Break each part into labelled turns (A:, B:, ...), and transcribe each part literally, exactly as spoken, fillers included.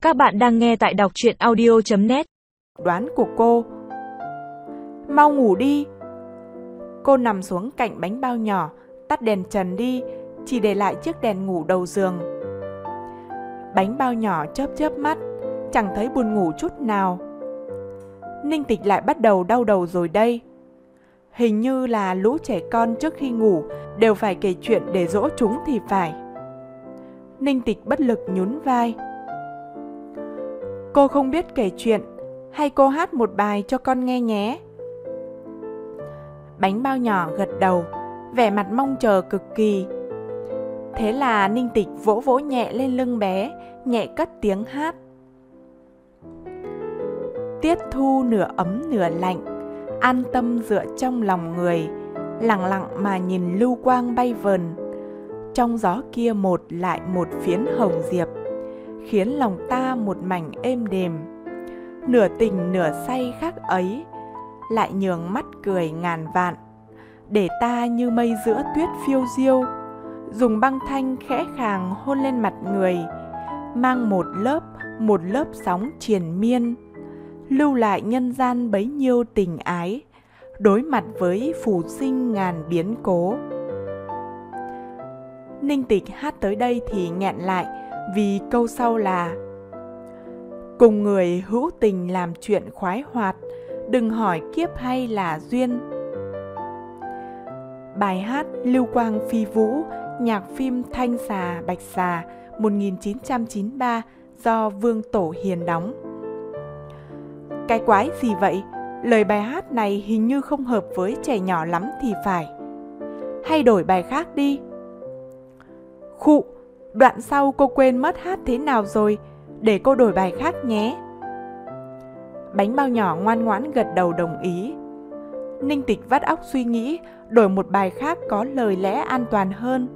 A: Các bạn đang nghe tại đọc truyện audio chấm net.
B: Đoán của cô. Mau ngủ đi. Cô nằm xuống cạnh bánh bao nhỏ, tắt đèn trần đi, chỉ để lại chiếc đèn ngủ đầu giường. Bánh bao nhỏ chớp chớp mắt, chẳng thấy buồn ngủ chút nào. Ninh Tịch lại bắt đầu đau đầu rồi đây. Hình như là lũ trẻ con trước khi ngủ đều phải kể chuyện để dỗ chúng thì phải. Ninh Tịch bất lực nhún vai. Cô không biết kể chuyện, hay cô hát một bài cho con nghe nhé. Bánh bao nhỏ gật đầu, vẻ mặt mong chờ cực kỳ. Thế là Ninh Tịch vỗ vỗ nhẹ lên lưng bé, nhẹ cất tiếng hát. Tiết thu nửa ấm nửa lạnh, an tâm dựa trong lòng người, lặng lặng mà nhìn lưu quang bay vờn. Trong gió kia một lại một phiến hồng diệp, khiến lòng ta một mảnh êm đềm. Nửa tình nửa say khác ấy, lại nhường mắt cười ngàn vạn, để ta như mây giữa tuyết phiêu diêu, dùng băng thanh khẽ khàng hôn lên mặt người, mang một lớp một lớp sóng triền miên, lưu lại nhân gian bấy nhiêu tình ái, đối mặt với phù sinh ngàn biến cố. Ninh Tịch hát tới đây thì nghẹn lại, vì câu sau là: cùng người hữu tình làm chuyện khoái hoạt, đừng hỏi kiếp hay là duyên. Bài hát Lưu Quang Phi Vũ, nhạc phim Thanh Xà Bạch Xà một nghìn chín trăm chín mươi ba do Vương Tổ Hiền đóng. Cái quái gì vậy? Lời bài hát này hình như không hợp với trẻ nhỏ lắm thì phải. Hay đổi bài khác đi. Khụ, đoạn sau cô quên mất hát thế nào rồi, để cô đổi bài khác nhé. Bánh bao nhỏ ngoan ngoãn gật đầu đồng ý. Ninh Tịch vắt óc suy nghĩ, đổi một bài khác có lời lẽ an toàn hơn.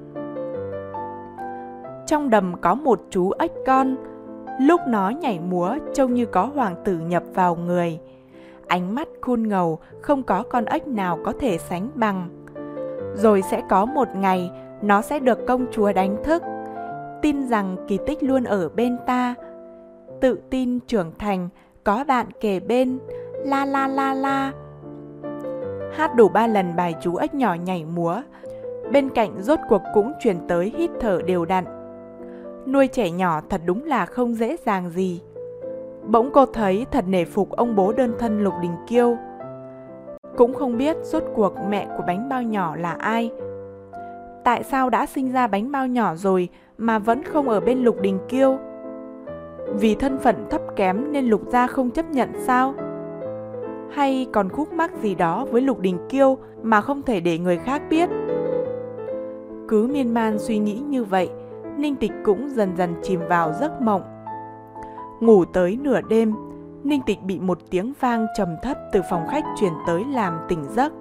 B: Trong đầm có một chú ếch con, lúc nó nhảy múa trông như có hoàng tử nhập vào người. Ánh mắt khôn ngầu, không có con ếch nào có thể sánh bằng. Rồi sẽ có một ngày, nó sẽ được công chúa đánh thức, tin rằng kỳ tích luôn ở bên ta. Tự tin trưởng thành, có bạn kề bên, la la la la. Hát đủ ba lần bài chú ếch nhỏ nhảy múa, bên cạnh rốt cuộc cũng truyền tới hít thở đều đặn. Nuôi trẻ nhỏ thật đúng là không dễ dàng gì. Bỗng cô thấy thật nể phục ông bố đơn thân Lục Đình Kiêu. Cũng không biết rốt cuộc mẹ của bánh bao nhỏ là ai. Tại sao đã sinh ra bánh bao nhỏ rồi mà vẫn không ở bên Lục Đình Kiêu? Vì thân phận thấp kém nên Lục gia không chấp nhận sao? Hay còn khúc mắc gì đó với Lục Đình Kiêu mà không thể để người khác biết? Cứ miên man suy nghĩ như vậy, Ninh Tịch cũng dần dần chìm vào giấc mộng. Ngủ tới nửa đêm, Ninh Tịch bị một tiếng vang trầm thấp từ phòng khách truyền tới làm tỉnh giấc.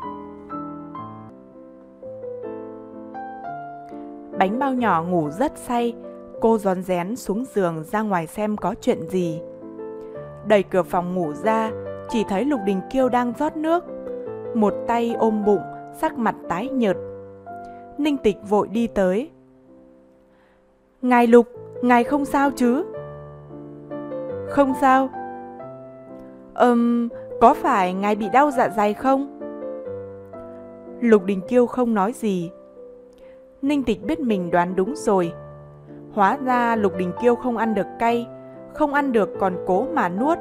B: Bánh bao nhỏ ngủ rất say, cô rón rén xuống giường ra ngoài xem có chuyện gì. Đẩy cửa phòng ngủ ra, chỉ thấy Lục Đình Kiêu đang rót nước, một tay ôm bụng, sắc mặt tái nhợt. Ninh Tịch vội đi tới. Ngài Lục, ngài không sao chứ? Không sao. Ừm, có phải ngài bị đau dạ dày không? Lục Đình Kiêu không nói gì. Ninh Tịch biết mình đoán đúng rồi. Hóa ra Lục Đình Kiêu không ăn được cay, không ăn được còn cố mà nuốt.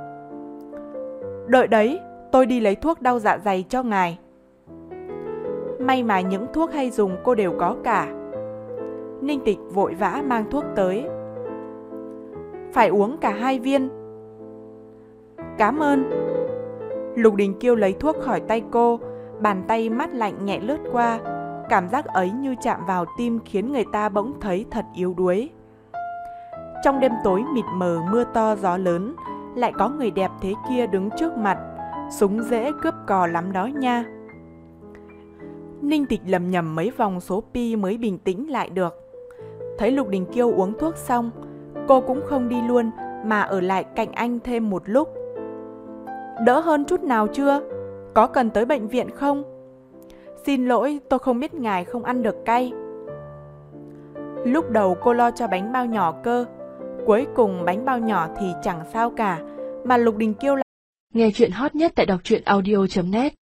B: Đợi đấy, tôi đi lấy thuốc đau dạ dày cho ngài. May mà những thuốc hay dùng cô đều có cả. Ninh Tịch vội vã mang thuốc tới. Phải uống cả hai viên. Cảm ơn. Lục Đình Kiêu lấy thuốc khỏi tay cô, bàn tay mát lạnh nhẹ lướt qua. Cảm giác ấy như chạm vào tim khiến người ta bỗng thấy thật yếu đuối. Trong đêm tối mịt mờ mưa to gió lớn, lại có người đẹp thế kia đứng trước mặt, súng dễ cướp cò lắm đó nha. Ninh Tịch lầm nhầm mấy vòng số pi mới bình tĩnh lại được. Thấy Lục Đình Kiêu uống thuốc xong, cô cũng không đi luôn mà ở lại cạnh anh thêm một lúc. Đỡ hơn chút nào chưa? Có cần tới bệnh viện không? Xin lỗi, tôi không biết ngài không ăn được cay. Lúc đầu cô lo cho bánh bao nhỏ cơ. Cuối cùng bánh bao nhỏ thì chẳng sao cả, mà Lục Đình Kiêu lại.
C: Nghe chuyện hot nhất tại đọc truyện audio chấm net